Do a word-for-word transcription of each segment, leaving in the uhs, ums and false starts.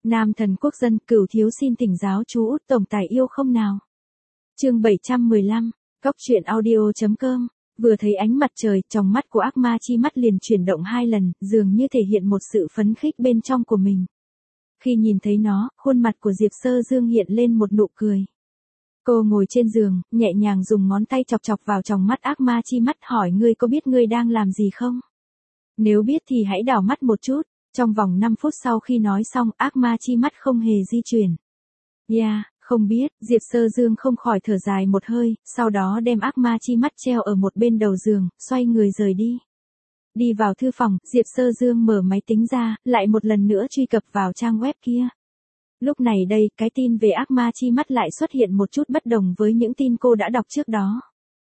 Nam thần quốc dân, Cửu thiếu xin thỉnh giáo chú Út tổng tài yêu không nào. Chương bảy trăm mười lăm, Cóc truyện audio chấm com. Vừa thấy ánh mặt trời, trong mắt của ác ma chi mắt liền chuyển động hai lần, dường như thể hiện một sự phấn khích bên trong của mình. Khi nhìn thấy nó, khuôn mặt của Diệp Sơ Dương hiện lên một nụ cười. Cô ngồi trên giường, nhẹ nhàng dùng ngón tay chọc chọc vào trong mắt ác ma chi mắt, hỏi ngươi có biết ngươi đang làm gì không? Nếu biết thì hãy đảo mắt một chút. Trong vòng năm phút sau khi nói xong, ác ma chi mắt không hề di chuyển. Yeah, không biết, Diệp Sơ Dương không khỏi thở dài một hơi, sau đó đem ác ma chi mắt treo ở một bên đầu giường, xoay người rời đi. Đi vào thư phòng, Diệp Sơ Dương mở máy tính ra, lại một lần nữa truy cập vào trang web kia. Lúc này đây, cái tin về ác ma chi mắt lại xuất hiện một chút bất đồng với những tin cô đã đọc trước đó.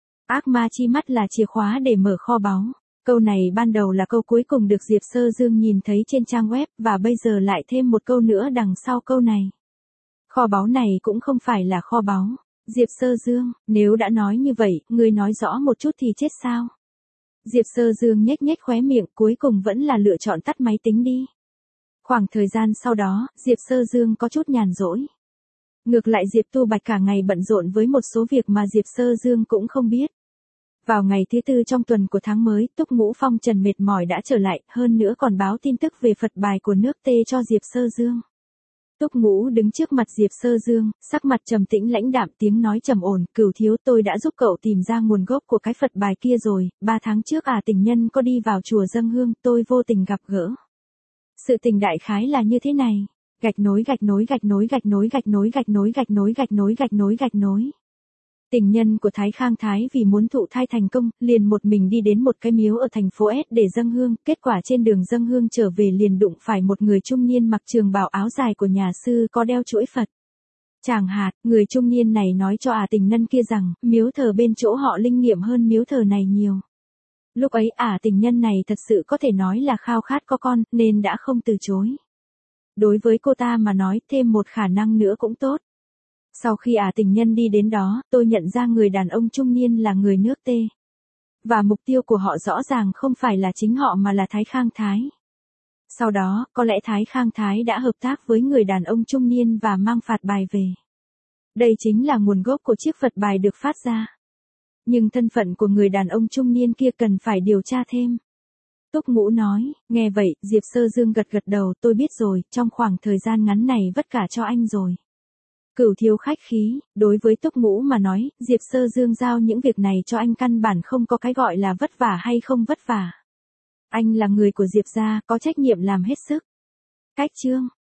Ác ma chi mắt là chìa khóa để mở kho báu. Câu này ban đầu là câu cuối cùng được Diệp Sơ Dương nhìn thấy trên trang web, và bây giờ lại thêm một câu nữa đằng sau câu này. Kho báu này cũng không phải là kho báu. Diệp Sơ Dương, nếu đã nói như vậy, ngươi nói rõ một chút thì chết sao? Diệp Sơ Dương nhếch nhếch khóe miệng, cuối cùng vẫn là lựa chọn tắt máy tính đi. Khoảng thời gian sau đó, Diệp Sơ Dương có chút nhàn rỗi. Ngược lại Diệp Tu Bạch cả ngày bận rộn với một số việc mà Diệp Sơ Dương cũng không biết. Vào ngày thứ tư trong tuần của tháng mới, Túc Ngũ Phong Trần mệt mỏi đã trở lại, hơn nữa còn báo tin tức về Phật bài của nước Tê cho Diệp Sơ Dương. Túc Ngũ đứng trước mặt Diệp Sơ Dương, sắc mặt trầm tĩnh lãnh đạm, tiếng nói trầm ổn, Cửu thiếu, tôi đã giúp cậu tìm ra nguồn gốc của cái Phật bài kia rồi, ba tháng trước à tình nhân có đi vào chùa dâng hương, tôi vô tình gặp gỡ. Sự tình đại khái là như thế này, gạch nối gạch nối gạch nối gạch nối gạch nối gạch nối gạch nối gạch nối gạch nối gạch nối. Tình nhân của Thái Khang Thái vì muốn thụ thai thành công, liền một mình đi đến một cái miếu ở thành phố S để dâng hương, kết quả trên đường dâng hương trở về liền đụng phải một người trung niên mặc trường bào áo dài của nhà sư có đeo chuỗi Phật. Chàng hạt, người trung niên này nói cho ả tình nhân kia rằng, miếu thờ bên chỗ họ linh nghiệm hơn miếu thờ này nhiều. Lúc ấy ả tình nhân này thật sự có thể nói là khao khát có con, nên đã không từ chối. Đối với cô ta mà nói, thêm một khả năng nữa cũng tốt. Sau khi ả tình nhân đi đến đó, tôi nhận ra người đàn ông trung niên là người nước Tê. Và mục tiêu của họ rõ ràng không phải là chính họ mà là Thái Khang Thái. Sau đó, có lẽ Thái Khang Thái đã hợp tác với người đàn ông trung niên và mang Phật bài về. Đây chính là nguồn gốc của chiếc Phật bài được phát ra. Nhưng thân phận của người đàn ông trung niên kia cần phải điều tra thêm. Túc Ngũ nói, nghe vậy, Diệp Sơ Dương gật gật đầu, tôi biết rồi, trong khoảng thời gian ngắn này vất cả cho anh rồi. Cửu thiếu khách khí, đối với Túc Ngũ mà nói, Diệp Sơ Dương giao những việc này cho anh căn bản không có cái gọi là vất vả hay không vất vả. Anh là người của Diệp gia, có trách nhiệm làm hết sức. Cách chương,